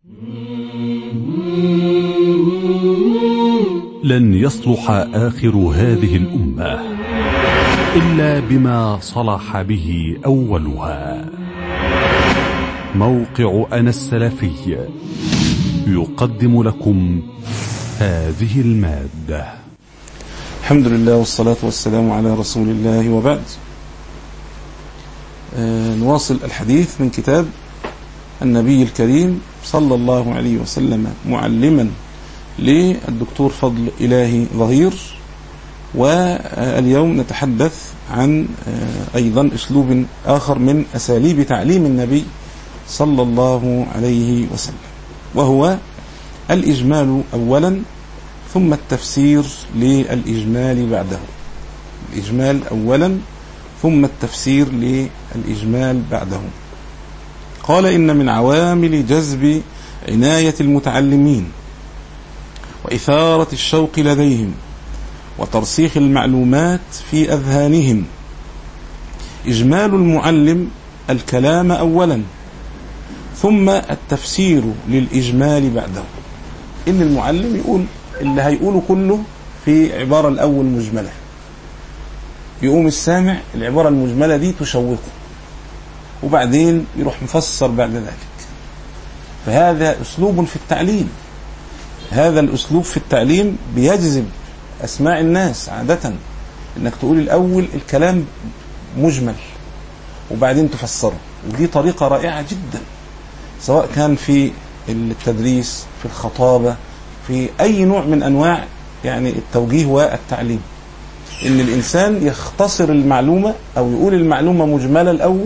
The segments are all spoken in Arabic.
لن يصلح آخر هذه الأمة إلا بما صلح به أولها. موقع أنا السلفي يقدم لكم هذه المادة. الحمد لله والصلاة والسلام على رسول الله، وبعد. نواصل الحديث من كتاب النبي الكريم صلى الله عليه وسلم، معلما للدكتور فضل إلهي ظهير. واليوم نتحدث عن أيضا أسلوب آخر من أساليب تعليم النبي صلى الله عليه وسلم، وهو الإجمال أولا ثم التفسير للإجمال بعده. الإجمال أولا ثم التفسير للإجمال بعده. قال: إن من عوامل جذب عناية المتعلمين وإثارة الشوق لديهم وترسيخ المعلومات في أذهانهم إجمال المعلم الكلام أولا ثم التفسير للإجمال بعده. إن المعلم يقول اللي هيقوله كله في عبارة الأول مجملة، يقوم السامع العبارة المجملة دي تشوقه، وبعدين يروح مفسر بعد ذلك. فهذا أسلوب في التعليم. هذا الأسلوب في التعليم بيجذب أسماع الناس عادة، إنك تقول الأول الكلام مجمل وبعدين تفسره. ودي طريقة رائعة جدا، سواء كان في التدريس، في الخطابة، في أي نوع من أنواع يعني التوجيه والتعليم، إن الإنسان يختصر المعلومة أو يقول المعلومة مجملة الأول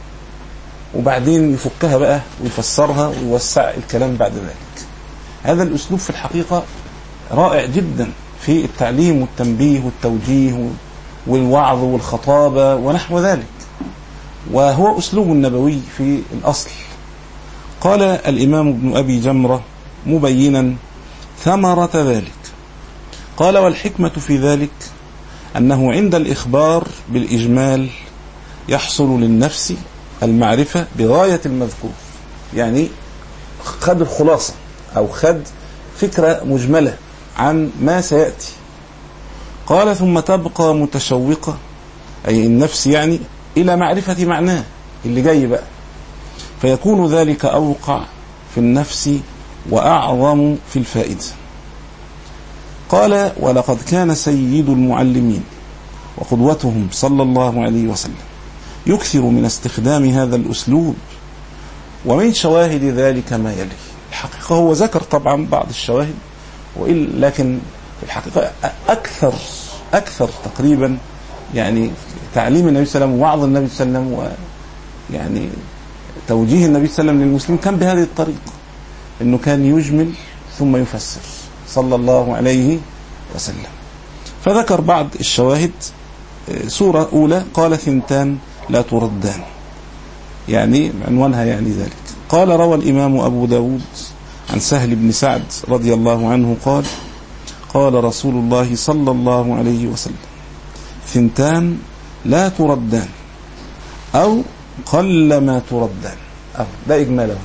وبعدين يفكها بقى ويفسرها ويوسع الكلام بعد ذلك. هذا الأسلوب في الحقيقة رائع جدا في التعليم والتنبيه والتوجيه والوعظ والخطابة ونحو ذلك، وهو أسلوب نبوي في الأصل. قال الإمام ابن أبي جمرة مبينا ثمرة ذلك، قال: والحكمة في ذلك أنه عند الإخبار بالإجمال يحصل للنفس المعرفة بغاية المذكور. يعني خد الخلاصة أو خد فكرة مجملة عن ما سيأتي. قال: ثم تبقى متشوقة، أي النفس يعني، إلى معرفة معناه اللي جاي بقى، فيكون ذلك أوقع في النفس وأعظم في الفائدة. قال: ولقد كان سيد المعلمين وقدوتهم صلى الله عليه وسلم يكثر من استخدام هذا الأسلوب، ومن شواهد ذلك ما يلي. الحقيقة هو ذكر طبعا بعض الشواهد، لكن في الحقيقة أكثر تقريبا يعني تعليم النبي صلى الله عليه وسلم ووعظ النبي صلى الله عليه وسلم ويعني توجيه النبي صلى الله عليه وسلم للمسلمين كان بهذه الطريقة، إنه كان يجمل ثم يفسر صلى الله عليه وسلم. فذكر بعض الشواهد. سورة أولى قال: ثنتان لا تردان، يعني عنوانها يعني ذلك. قال: روى الإمام أبو داود عن سهل بن سعد رضي الله عنه قال: قال رسول الله صلى الله عليه وسلم: ثنتان لا تردان أو قلما تردان. ده إجماله.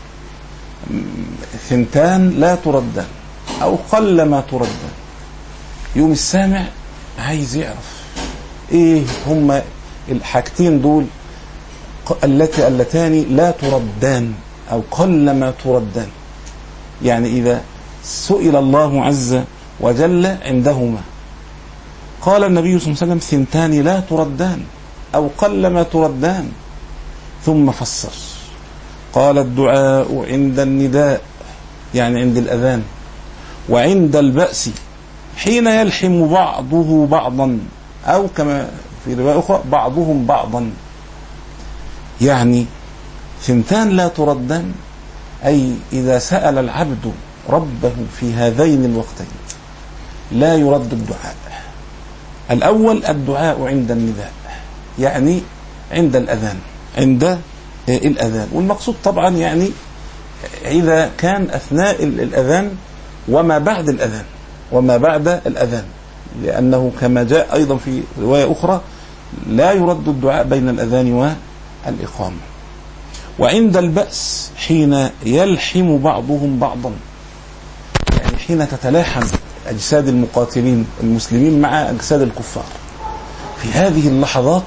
ثنتان لا تردان أو قلما تردان. يوم السامع عايز يعرف إيه هما الحاجتين دول اللتان لا تردان أو قلما تردان. يعني إذا سئل الله عز وجل عندهما، قال النبي صلى الله عليه وسلم: ثنتان لا تردان أو قلما تردان، ثم فسر. قال: الدعاء عند النداء، يعني عند الأذان، وعند البأس حين يلحم بعضه بعضا، أو كما في رواية أخرى بعضهم بعضا. يعني ثنتان لا تردان، أي إذا سأل العبد ربه في هذين الوقتين لا يرد الدعاء. الأول الدعاء عند النداء، يعني عند الأذان، عند الأذان. والمقصود طبعا يعني إذا كان أثناء الأذان وما بعد الأذان، وما بعد الأذان، لأنه كما جاء أيضا في رواية أخرى لا يرد الدعاء بين الأذان والإقامة. وعند البأس حين يلحم بعضهم بعضا، يعني حين تتلاحم أجساد المقاتلين المسلمين مع أجساد الكفار. في هذه اللحظات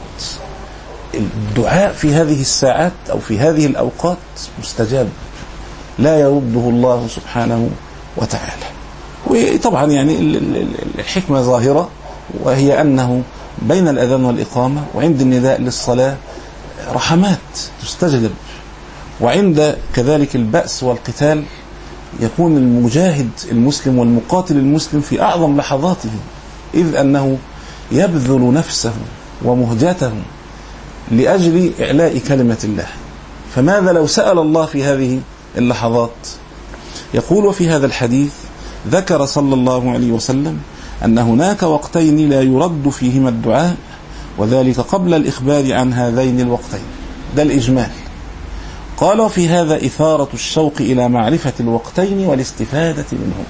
الدعاء في هذه الساعات أو في هذه الأوقات مستجاب لا يرده الله سبحانه وتعالى. وطبعا يعني الحكمة ظاهرة، وهي أنه بين الأذان والإقامة وعند النداء للصلاة رحمات تستجلب، وعند كذلك البأس والقتال يكون المجاهد المسلم والمقاتل المسلم في أعظم لحظاته، إذ أنه يبذل نفسه ومهجته لأجل إعلاء كلمة الله. فماذا لو سأل الله في هذه اللحظات؟ يقول: وفي هذا الحديث ذكر صلى الله عليه وسلم أن هناك وقتين لا يرد فيهما الدعاء، وذلك قبل الإخبار عن هذين الوقتين. ده الإجمال. قال: وفي هذا إثارة الشوق إلى معرفة الوقتين والاستفادة منهم.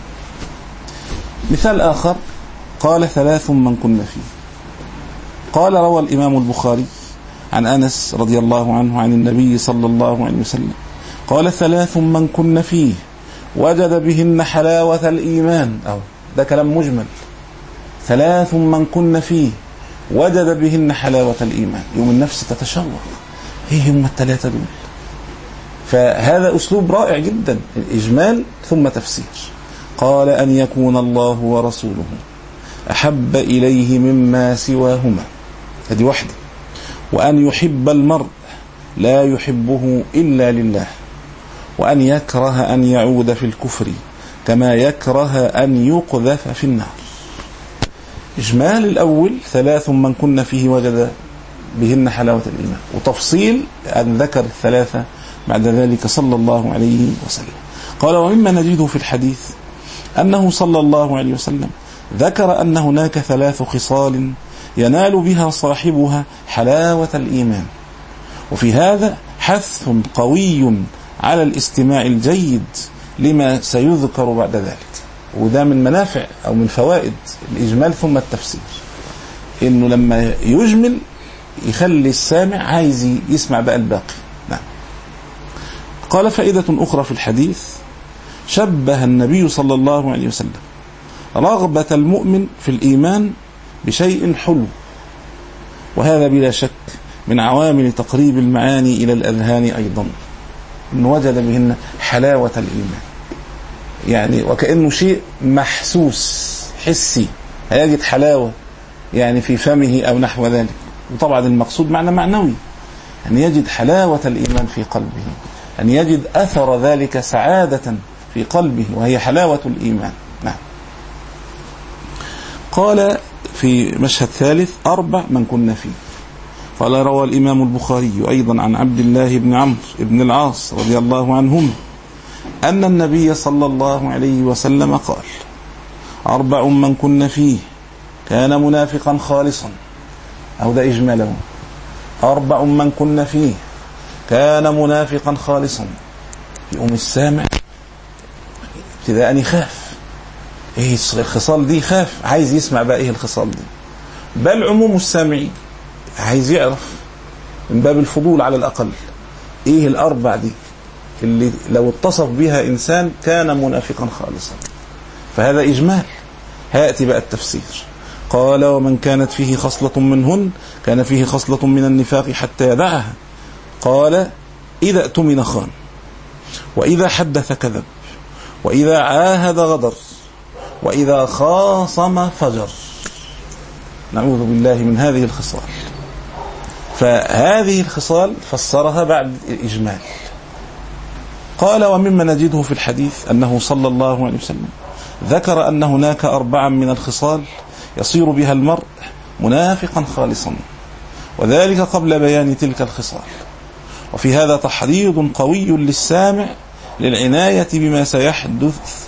مثال آخر قال: 3 من كن فيه. قال: روى الإمام البخاري عن أنس رضي الله عنه عن النبي صلى الله عليه وسلم قال: 3 من كن فيه وجد بهن حلاوة الإيمان. ده كلام مجمل. 3 من كن فيه وجد بهن حلاوة الإيمان. يوم النفس تتشوق، ايه هم ال3 دول؟ فهذا أسلوب رائع جدا، الإجمال ثم تفسير. قال: أن يكون الله ورسوله أحب إليه مما سواهما، هذه واحدة. وأن يحب المرء لا يحبه إلا لله. وأن يكره أن يعود في الكفر كما يكره أن يقذف في النار. إجمال الأول: 3 من كن فيه وجد بهن حلاوة الإيمان، وتفصيل أن ذكر 3 بعد ذلك صلى الله عليه وسلم. قال: ومما نجده في الحديث أنه صلى الله عليه وسلم ذكر أن هناك 3 خصال ينال بها صاحبها حلاوة الإيمان، وفي هذا حث قوي على الاستماع الجيد لما سيذكر بعد ذلك. وده من منافع أو من فوائد الإجمال ثم التفسير، إنه لما يجمل يخلي السامع عايز يسمع بقى الباقي. نعم. قال: فائدة أخرى في الحديث: شبه النبي صلى الله عليه وسلم رغبة المؤمن في الإيمان بشيء حلو، وهذا بلا شك من عوامل تقريب المعاني إلى الأذهان أيضا، إن وجد بهن حلاوة الإيمان، يعني وكأنه شيء محسوس حسي، هيجد حلاوة يعني في فمه أو نحو ذلك. وطبعا المقصود معنى معنوي، أن يجد حلاوة الإيمان في قلبه، أن يجد أثر ذلك سعادة في قلبه، وهي حلاوة الإيمان. نعم. قال في مشهد ثالث: 4 من كن فيه. قال: روى الإمام البخاري أيضا عن عبد الله بن عمرو بن العاص رضي الله عنهم أن النبي صلى الله عليه وسلم قال: 4 من كن فيه كان منافقا خالصا. أو ده إجماله: 4 من كن فيه كان منافقا خالصا. يقوم السامع ابتداء يخاف، ايه الخصال دي؟ خاف، عايز يسمع بقى ايه الخصال دي. بل عموم السامعين عايز يعرف من باب الفضول على الأقل ايه 4 دي اللي لو اتصف بها إنسان كان منافقا خالصا. فهذا إجمال. هيأتي بقى التفسير. قال: ومن كانت فيه خصلة منهن كان فيه خصلة من النفاق حتى يدعها. قال: إذا اؤتمن خان، وإذا حدث كذب، وإذا عاهد غدر، وإذا خاصم فجر. نعوذ بالله من هذه الخصال. فهذه الخصال فسرها بعد الإجمال. قال: ومما نجده في الحديث أنه صلى الله عليه وسلم ذكر أن هناك 4 من الخصال يصير بها المرء منافقا خالصا، وذلك قبل بيان تلك الخصال. وفي هذا تحريض قوي للسامع للعناية بما سيحدث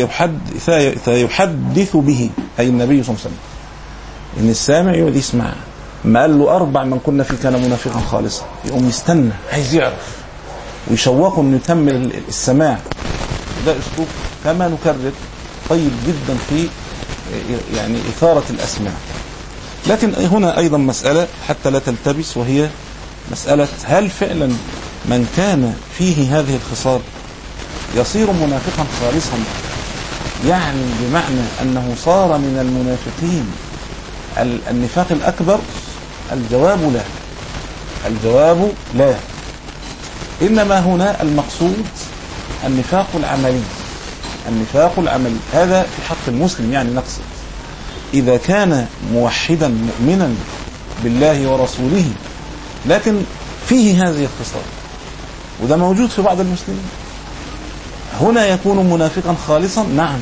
سيحدث به، أي النبي صلى الله عليه وسلم. إن السامع يقعد يسمع، ما قال له 4 من كنا فيه كان منافقا خالصا، يقوم يستنى عايز يعرف ويشوقه انه يكمل السماع. ده اسلوب كما نكرر طيب جدا في يعني إثارة الأسماع. لكن هنا أيضا مسألة حتى لا تلتبس، وهي مسألة: هل فعلا من كان فيه هذه الخصال يصير منافقا خالصا، يعني بمعنى أنه صار من المنافقين النفاق الأكبر؟ الجواب لا، الجواب لا. إنما هنا المقصود النفاق العملي، النفاق العملي هذا في حق المسلم. يعني نقصد إذا كان موحدا مؤمنا بالله ورسوله لكن فيه هذه الخصال، وده موجود في بعض المسلمين، هنا يكون منافقا خالصا. نعم،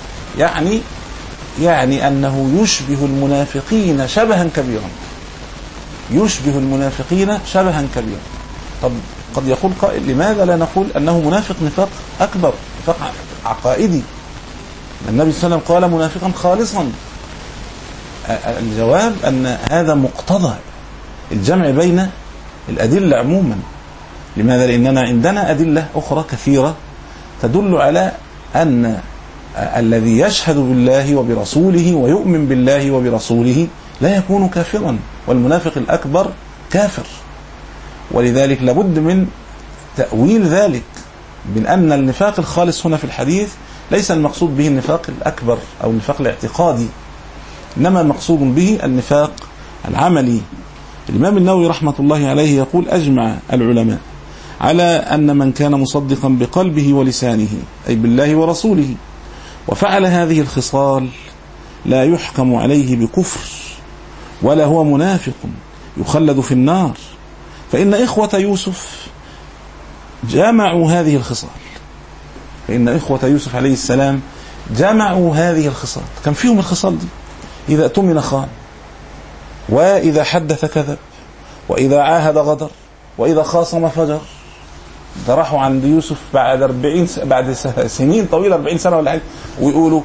يعني أنه يشبه المنافقين شبها كبيرا، يشبه المنافقين شبها كبيرا. طب قد يقول قائل لماذا لا نقول أنه منافق نفاق أكبر، نفاق عقائدي؟ النبي صلى الله عليه وسلم قال منافقا خالصا. الجواب أن هذا مقتضى الجمع بين الأدلة عموما. لماذا؟ لأننا عندنا أدلة أخرى كثيرة تدل على أن الذي يشهد بالله وبرسوله ويؤمن بالله وبرسوله لا يكون كافرا، والمنافق الأكبر كافر. ولذلك لابد من تأويل ذلك، من أن النفاق الخالص هنا في الحديث ليس المقصود به النفاق الأكبر أو النفاق الاعتقادي، إنما المقصود به النفاق العملي. الإمام النووي رحمة الله عليه يقول: أجمع العلماء على أن من كان مصدقا بقلبه ولسانه أي بالله ورسوله وفعل هذه الخصال لا يحكم عليه بكفر ولا هو منافق يخلد في النار، فإن إخوة يوسف جمعوا هذه الخصال، فإن إخوة يوسف عليه السلام جمعوا هذه الخصال. كان فيهم الخصال دي: إذا اؤتمن خان، وإذا حدث كذب، وإذا عاهد غدر، وإذا خاصم فجر. ده راحوا عند يوسف بعد سنين طويلة، 40 سنة ولا حاجة، ويقولوا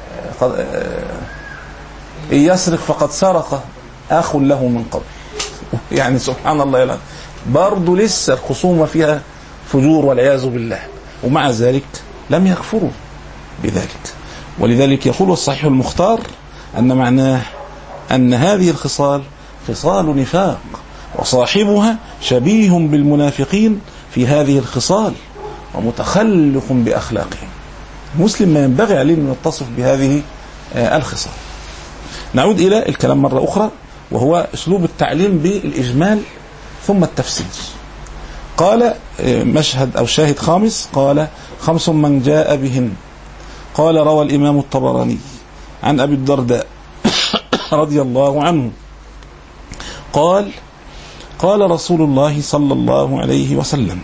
إن يسرق فقد سرق أخ له من قبل. يعني سبحان الله، برضو لسه الخصومة فيها فجور والعياذ بالله، ومع ذلك لم يكفروا بذلك. ولذلك يقول الصحيح المختار أن معناه أن هذه الخصال خصال نفاق، وصاحبها شبيه بالمنافقين في هذه الخصال ومتخلق بأخلاقهم. المسلم ما ينبغي عليه أن يتصف بهذه الخصال. نعود إلى الكلام مرة أخرى، وهو أسلوب التعليم بالإجمال ثم التفسير. قال مشهد أو شاهد خامس، قال: 5 من جاء بهن. قال: روى الإمام الطبراني عن أبي الدرداء رضي الله عنه قال: قال رسول الله صلى الله عليه وسلم: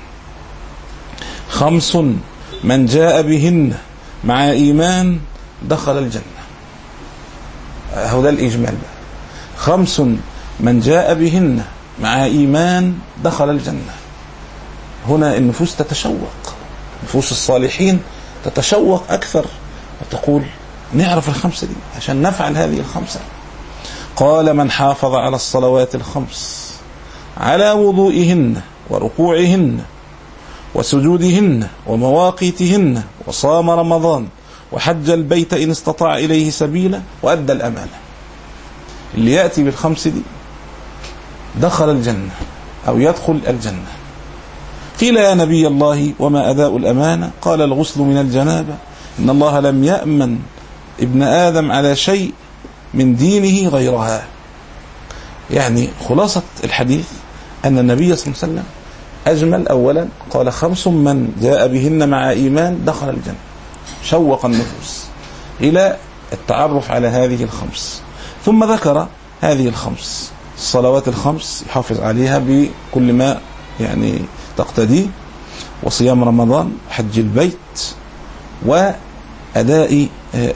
5 من جاء بهن مع إيمان دخل الجنة. هذا الإجمال بقى: 5 من جاء بهن مع إيمان دخل الجنة. هنا النفوس تتشوق، نفوس الصالحين تتشوق أكثر وتقول: نعرف 5 دي عشان نفعل هذه 5. قال: من حافظ على الصلوات 5 على وضوئهن وركوعهن وسجودهن ومواقيتهن وصام رمضان وحج البيت إن استطاع إليه سبيلا وأدى الأمانة. اللي يأتي بال5 دي دخل الجنة أو يدخل الجنة. قيل: يا نبي الله وما أداء الأمانة؟ قال: الغسل من الجنابة. إن الله لم يأمن ابن آدم على شيء من دينه غيرها. يعني خلاصة الحديث أن النبي صلى الله عليه وسلم أجمل. أولا قال: 5 من جاء بهن مع إيمان دخل الجنة، شوق النفوس إلى التعرف على هذه 5. ثم ذكر هذه 5 الصلوات 5 يحافظ عليها بكل ما يعني تقتدي، وصيام رمضان، حج البيت، وأداء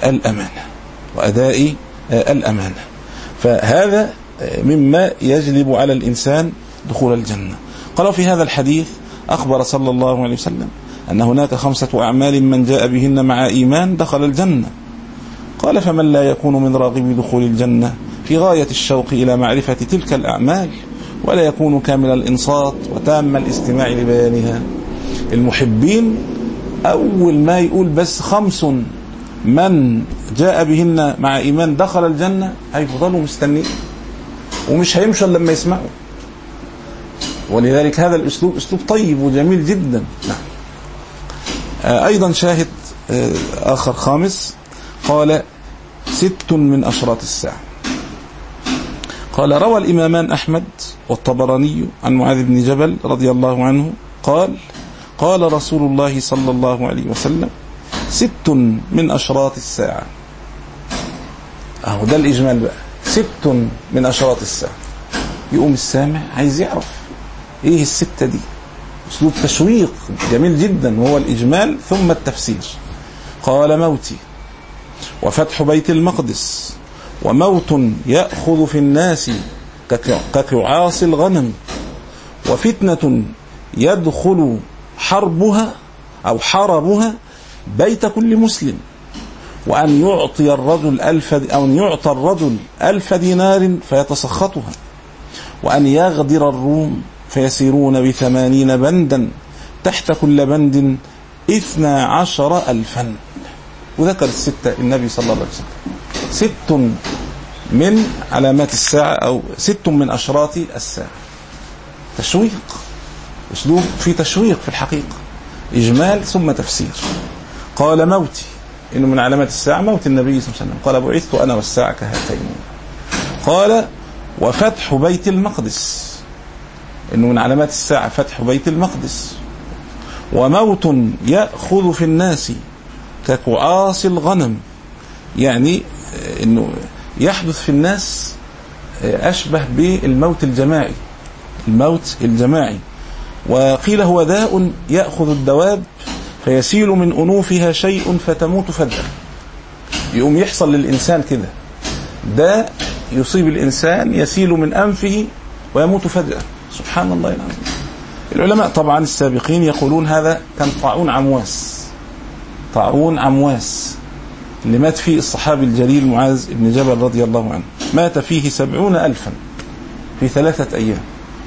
الأمانة. فهذا مما يجلب على الإنسان دخول الجنة. قالوا في هذا الحديث: أخبر صلى الله عليه وسلم أن هناك 5 أعمال من جاء بهن مع إيمان دخل الجنة. قال: فمن لا يكون من راغب دخول الجنة في غاية الشوق إلى معرفة تلك الأعمال ولا يكون كامل الإنصات وتام الاستماع لبيانها. المحبين أول ما يقول بس 5 من جاء بهن مع إيمان دخل الجنة هيفضلوا مستنين ومش هيمشوا لما يسمعوا. ولذلك هذا الأسلوب أسلوب طيب وجميل جدا. نعم. أيضا شاهد آخر خامس، قال 6 من أشراط الساعة. قال روى الإمامان أحمد والطبراني عن معاذ بن جبل رضي الله عنه قال قال رسول الله صلى الله عليه وسلم 6 من أشراط الساعة. ده الإجمال بقى، 6 من أشراط الساعة. يقوم السامع عايز يعرف إيه ال6 دي. أسلوب تشويق جميل جدا، وهو الإجمال ثم التفسير. قال موتي، وفتح بيت المقدس، وموت يأخذ في الناس كقعاص الغنم، وفتنة يدخل حربها أو حربها بيت كل مسلم، وأن يعطي الرجل 1000 دينار فيتسخطها، وأن يغدر الروم فيسيرون ب80 بندا تحت كل بند 12,000. وذكر 6 النبي صلى الله عليه وسلم، 6 من علامات الساعة أو 6 من أشراط الساعة. تشويق، أسلوب في تشويق في الحقيقة، إجمال ثم تفسير. قال موتي، إنه من علامات الساعة موت النبي صلى الله عليه وسلم، قال بعثت أنا والساعة كهاتين. قال وفتح بيت المقدس، إنه من علامات الساعة فتح بيت المقدس. وموت يأخذ في الناس كقعاص الغنم، يعني إنه يحدث في الناس أشبه بالموت الجماعي، الموت الجماعي. وقيل هو داء يأخذ الدواب فيسيل من أنوفها شيء فتموت فجأة. يقوم يحصل للإنسان كده، داء يصيب الإنسان يسيل من أنفه ويموت فجأة. سبحان الله العظيم. العلماء طبعا السابقين يقولون هذا كان طاعون عمواس، طاعون عمواس اللي مات فيه الصحابي الجليل معاذ بن جبل رضي الله عنه، مات فيه 70,000 في 3 أيام.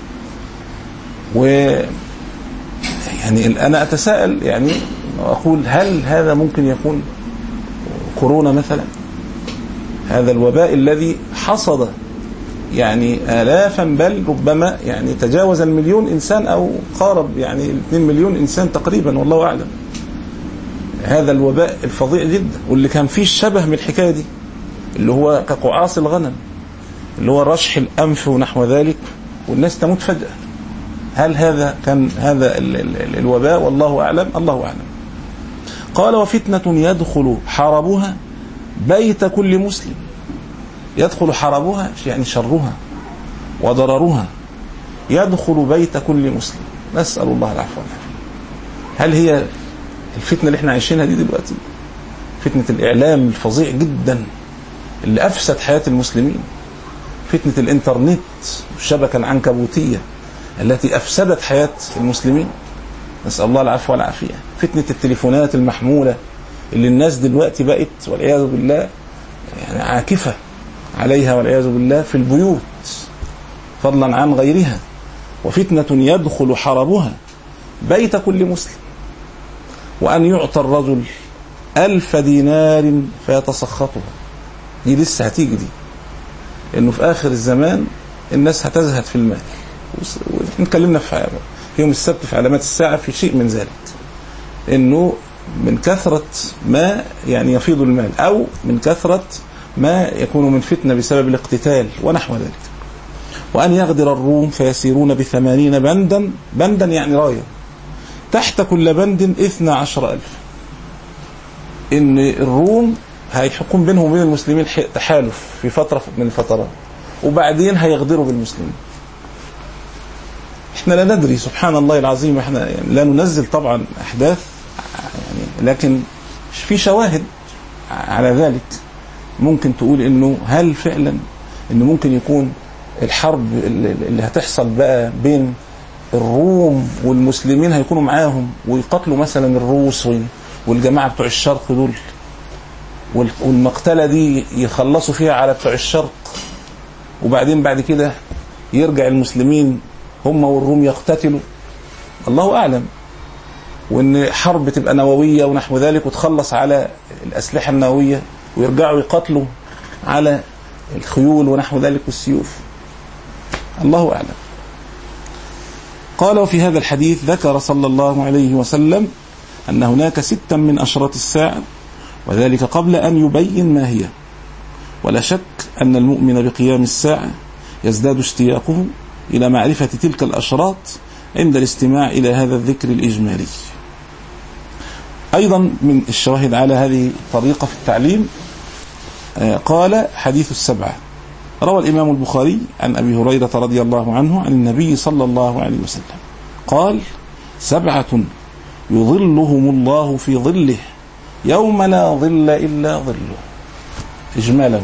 يعني أنا أتساءل يعني وأقول هل هذا ممكن يكون كورونا مثلا؟ هذا الوباء الذي حصد يعني آلافا بل ربما يعني تجاوز 1,000,000 إنسان أو قارب يعني 2 مليون إنسان تقريبا والله أعلم. هذا الوباء الفظيع جدا، واللي كان فيه الشبه من الحكاية دي اللي هو كقعاص الغنم، اللي هو رشح الأنف ونحو ذلك، والناس تموت فجأة. هل هذا كان هذا الوباء؟ والله أعلم، الله أعلم. قال وفتنة يدخل حربها بيت كل مسلم. يدخل حربها يعني شرها وضررها، يدخل بيت كل مسلم. نسأل الله العفو والعافية. هل هي الفتنة اللي احنا عايشينها دي دلوقتي، فتنة الإعلام الفظيع جدا اللي أفسد حياة المسلمين، فتنة الإنترنت والشبكة العنكبوتية التي أفسدت حياة المسلمين، نسأل الله العفو والعافية، فتنة التليفونات المحمولة اللي الناس دلوقتي بقت والعياذ بالله يعني عاكفة عليها والعياذ بالله في البيوت فضلا عن غيرها. وفتنة يدخل حربها بيت كل مسلم، وأن يعطى الرجل 1000 دينار فيتسخطها. دي لسه هتيجي دي، إنه في آخر الزمان الناس هتزهد في المال. ونتكلمنا في يوم السبت في علامات الساعة في شيء من ذلك، إنه من كثرة ما يعني يفيض المال، أو من كثرة ما يكون من فتنة بسبب الاقتتال ونحو ذلك. وأن يغدر الروم فيسيرون ب80 بندا، بندا يعني راية، تحت كل بند 12,000. إن الروم هيحكم بينهم وبين المسلمين تحالف في فترة من الفترات، وبعدين هيغدروا بالمسلمين. احنا لا ندري سبحان الله العظيم، احنا يعني لا ننزل طبعا أحداث يعني، لكن في شواهد على ذلك. ممكن تقول إنه هل فعلا إنه ممكن يكون الحرب اللي هتحصل بقى بين الروم والمسلمين هيكونوا معاهم ويقتلوا مثلا الروس والجماعة بتوع الشرق دول، والمقتلة دي يخلصوا فيها على بتوع الشرق، وبعدين بعد كده يرجع المسلمين هم والروم يقتتلوا، الله أعلم. وإن حرب تبقى نووية ونحو ذلك وتخلص على الأسلحة النووية، ويرجعوا يقتلوا على الخيول ونحو ذلك والسيوف، الله أعلم. قال: وفي هذا الحديث ذكر صلى الله عليه وسلم أن هناك 6 من أشراط الساعة، وذلك قبل أن يبين ما هي. ولا شك أن المؤمن بقيام الساعة يزداد اشتياقه إلى معرفة تلك الأشراط عند الاستماع إلى هذا الذكر الإجمالي. أيضا من الشواهد على هذه الطريقة في التعليم قال: حديث السبعة. روى الإمام البخاري عن أبي هريرة رضي الله عنه عن النبي صلى الله عليه وسلم قال: 7 يظلهم الله في ظله يوم لا ظل إلا ظله. إجمالا: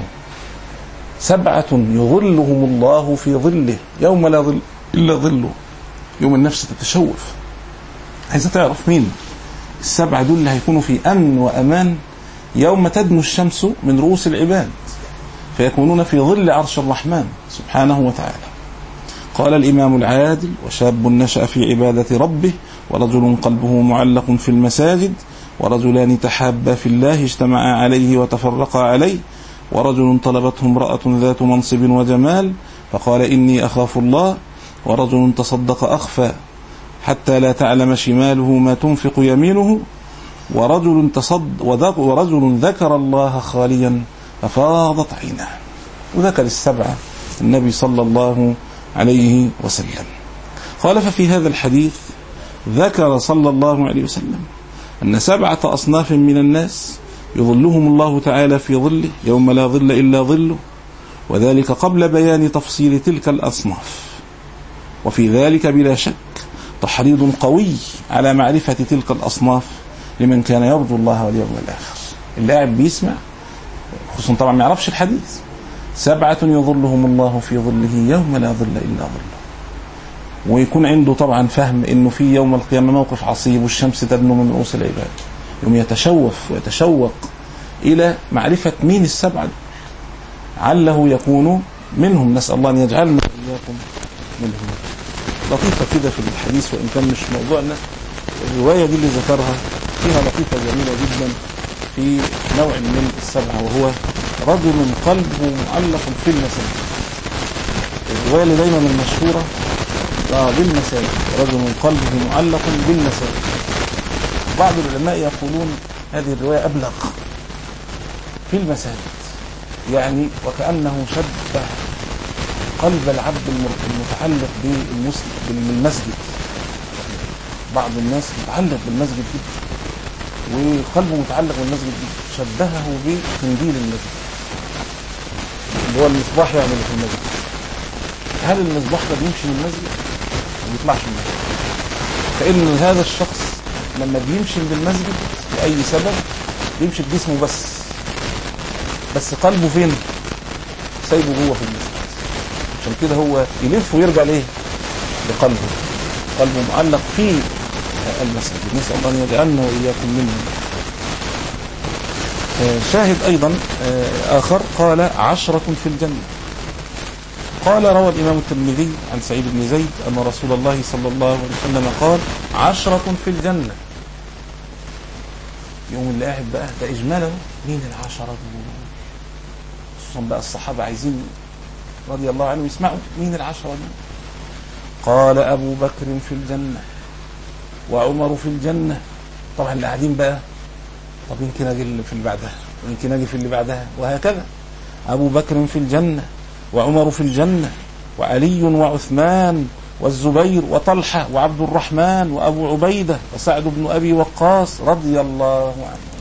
7 يظلهم الله في ظله يوم لا ظل إلا ظله. يوم النفس تتشوف، عايزة تعرف مين 7 دول اللي هيكونوا في أمن وأمان يوم تدنو الشمس من رؤوس العباد فيكونون في ظل عرش الرحمن سبحانه وتعالى. قال الإمام العادل: وشاب نشأ في عبادة ربه، ورجل قلبه معلق في المساجد، ورجلان تحابا في الله اجتمعا عليه وتفرقا عليه، ورجل طلبته امرأة ذات منصب وجمال فقال: إني أخاف الله، ورجل تصدق أخفى حتى لا تعلم شماله ما تنفق يمينه، ورجل ذكر الله خاليا ففاضت عيناه. وذكر 7 النبي صلى الله عليه وسلم. قال: ففي هذا الحديث ذكر صلى الله عليه وسلم أن 7 أصناف من الناس يظلهم الله تعالى في ظله يوم لا ظل إلا ظله، وذلك قبل بيان تفصيل تلك الأصناف. وفي ذلك بلا شك تحريض قوي على معرفة تلك الأصناف لمن كان يرجو الله واليوم الآخر. اللي قاعد بيسمع خصوصا طبعا ما يعرفش الحديث: 7 يظلهم الله في ظله يوم لا ظل إلا ظله، ويكون عنده طبعا فهم إنه في يوم القيامة موقف عصيب والشمس تدنو من رؤوس العباد، يوم يتشوق إلى معرفة مين 7 عله يكون منهم. نسأل الله أن يجعلنا إياكم منهم. لطيفة كده في الحديث وإن كان مش موضوعنا، الرواية دي اللي ذكرها فيها لطيفة جميلة جدا في نوع من 7، وهو رجل قلبه معلق في المساجد. الرواية اللي دايما المشهورة بالمساجد، رجل قلبه معلق بالمساجد. بعض العلماء يقولون هذه الرواية أبلغ في المساجد، يعني وكأنه شبه قلب العبد المتعلق بالمسجد. بعض الناس متعلق بالمسجد جدا وقلبه متعلق بالمسجد جدا، شبهه بقنديل المسجد اللي هو المصباح يعني في المسجد. هل المصباح ده بيمشي من المسجد؟ ما بيطلعش من المسجد. فإن هذا الشخص لما بيمشي من المسجد لأي سبب بيمشي بجسمه بس قلبه فين؟ سايبه جوه في المسجد. عشان كده هو يلف ويرجع ليه؟ لقلبه، قلبه معلق في المسجد. نسأل الله أن يجعلنا وإياكم منهم. شاهد أيضا آخر قال: 10 في الجنة. قال: روى الإمام الترمذي عن سعيد بن زيد أن رسول الله صلى الله عليه وسلم قال: 10 في الجنة. يوم اللي قاعد بقى ده إجمالا مين 10 دول؟ خصوصا بقى الصحابة عايزين رضي الله عنهم يسمعوا مين 10 دول. قال: أبو بكر في الجنة، وعمر في الجنة. طبعا اللي قاعدين بقى طب يمكن أجي في اللي بعدها ويمكن أجي في اللي بعدها وهكذا. أبو بكر في الجنة، وعمر في الجنة، وعلي وعثمان والزبير وطلحة وعبد الرحمن وأبو عبيدة وسعد بن أبي وقاص رضي الله عنه.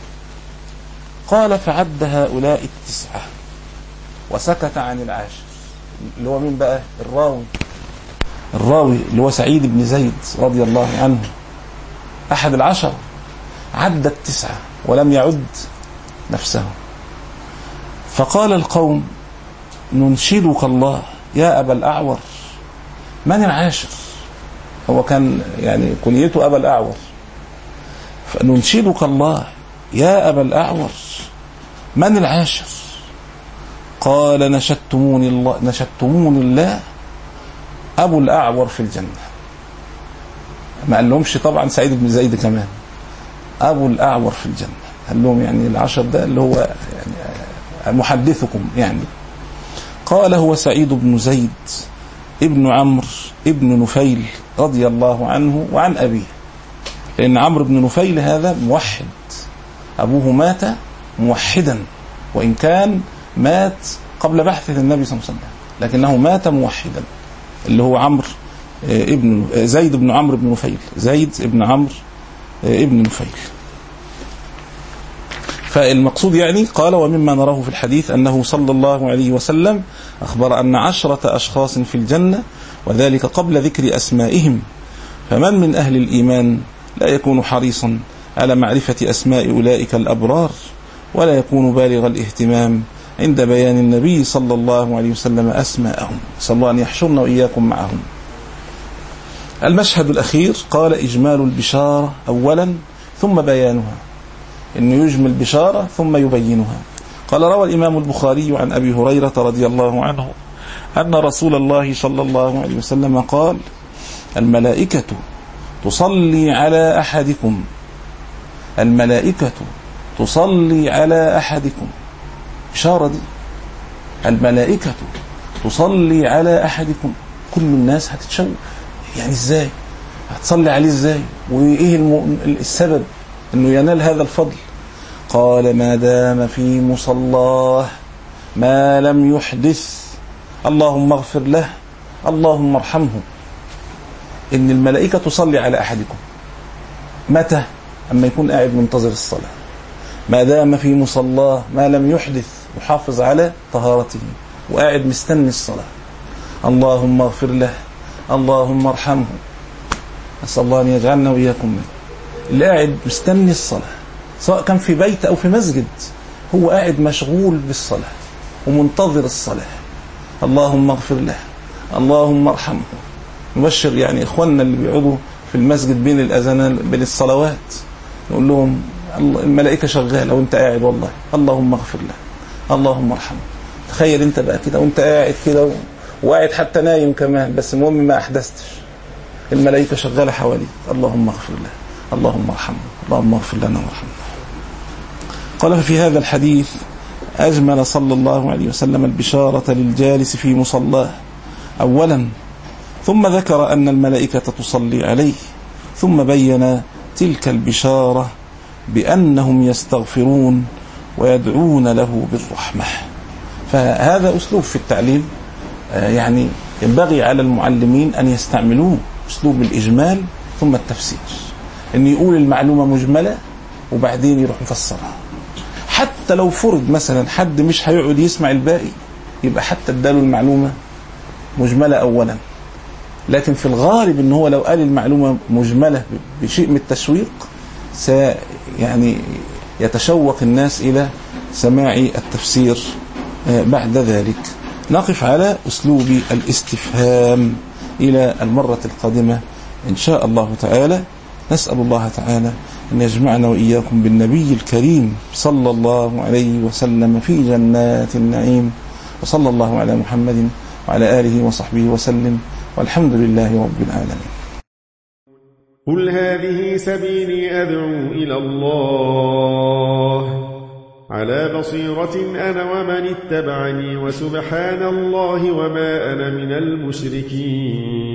قال: فعد هؤلاء 9 وسكت عن العاشر، اللي هو مين بقى؟ الراوي اللي هو سعيد بن زيد رضي الله عنه أحد 10، عد 9 ولم يعد نفسه. فقال القوم: ننشدك الله يا أبا الأعور. من العاشر؟ هو كان يعني كنيته أبا الأعور. فننشدك الله يا أبا الأعور، من العاشر؟ قال: نشدتمون الله أبو الأعور في الجنة. ما قال لهمش طبعا سعيد بن زيد كمان، أبو الأعور في الجنة. قال لهم يعني 10 ده اللي هو يعني محدثكم يعني. قال: هو سعيد بن زيد ابن عمرو ابن نفيل رضي الله عنه وعن أبيه، لأن عمرو بن نفيل هذا موحد، أبوه مات موحدا، وإن كان مات قبل بعثة النبي صلى الله عليه وسلم، لكنه مات موحدا، اللي هو عمرو ابن زيد بن عمرو بن نفيل، زيد ابن عمرو ابن نفيل. فالمقصود يعني قال: ومما نراه في الحديث أنه صلى الله عليه وسلم أخبر أن 10 أشخاص في الجنة، وذلك قبل ذكر أسمائهم، فمن من أهل الإيمان لا يكون حريصا على معرفة أسماء أولئك الأبرار، ولا يكون بالغ الاهتمام عند بيان النبي صلى الله عليه وسلم أسماءهم. صلى الله أن يحشرنا وإياكم معهم. المشهد الأخير قال: إجمال البشارة أولا ثم بيانها، إنه يجمل بشارة ثم يبينها. قال: روى الإمام البخاري عن أبي هريرة رضي الله عنه أن رسول الله صلى الله عليه وسلم قال: الملائكة تصلي على أحدكم، الملائكة تصلي على أحدكم. بشارة دي، الملائكة تصلي على أحدكم. كل الناس هتتشوف، يعني إزاي هتصلي عليه إزاي، وإيه السبب أنه ينال هذا الفضل؟ قال: ما دام في مصلاه ما لم يحدث، اللهم اغفر له، اللهم ارحمه. إن الملائكة تصلي على أحدكم متى؟ أما يكون قاعد منتظر الصلاة، ما دام في مصلاه ما لم يحدث، يحافظ على طهارته وقاعد مستني الصلاة، اللهم اغفر له، اللهم ارحمه. أسأل الله أن يجعلنا وإياكم منه. اللي قاعد مستني الصلاة، سواء كان في بيت أو في مسجد، هو قاعد مشغول بالصلاة ومنتظر الصلاة، اللهم اغفر له، اللهم ارحمه. نبشر يعني إخواننا اللي بيقعدوا في المسجد بين الأذان بين الصلوات، نقول لهم الملائكة شغالة وانت قاعد، والله اللهم اغفر له، اللهم ارحمه. تخيل انت بقى كده وانت قاعد كده، وقاعد حتى نايم كمان، بس المهم ما أحدثتش، الملائكة شغالة حواليك، اللهم اغفر له، اللهم ارحمه، اللهم اغفر لنا وارحمنا. قال: ففي هذا الحديث أجمل صلى الله عليه وسلم البشارة للجالس في مصلاه أولا، ثم ذكر أن الملائكة تصلي عليه، ثم بين تلك البشارة بأنهم يستغفرون ويدعون له بالرحمة. فهذا أسلوب في التعليم، يعني ينبغي على المعلمين أن يستعملوه، أسلوب الإجمال ثم التفسير، أن يقول المعلومة مجملة وبعدين يروح مفسرها. حتى لو فرض مثلا حد مش هيقعد يسمع الباقي، يبقى حتى اداله المعلومة مجملة أولا، لكن في الغالب أنه هو لو قال المعلومة مجملة بشيء من التشويق يعني يتشوق الناس إلى سماع التفسير بعد ذلك. نقف على أسلوب الاستفهام إلى المرة القادمة إن شاء الله تعالى. نسأل الله تعالى أن يجمعنا وإياكم بالنبي الكريم صلى الله عليه وسلم في جنات النعيم، وصلى الله على محمد وعلى آله وصحبه وسلم، والحمد لله رب العالمين. قل هذه سبيلي أدعو إلى الله على بصيرة أنا ومن اتبعني، وسبحان الله وما أنا من المشركين.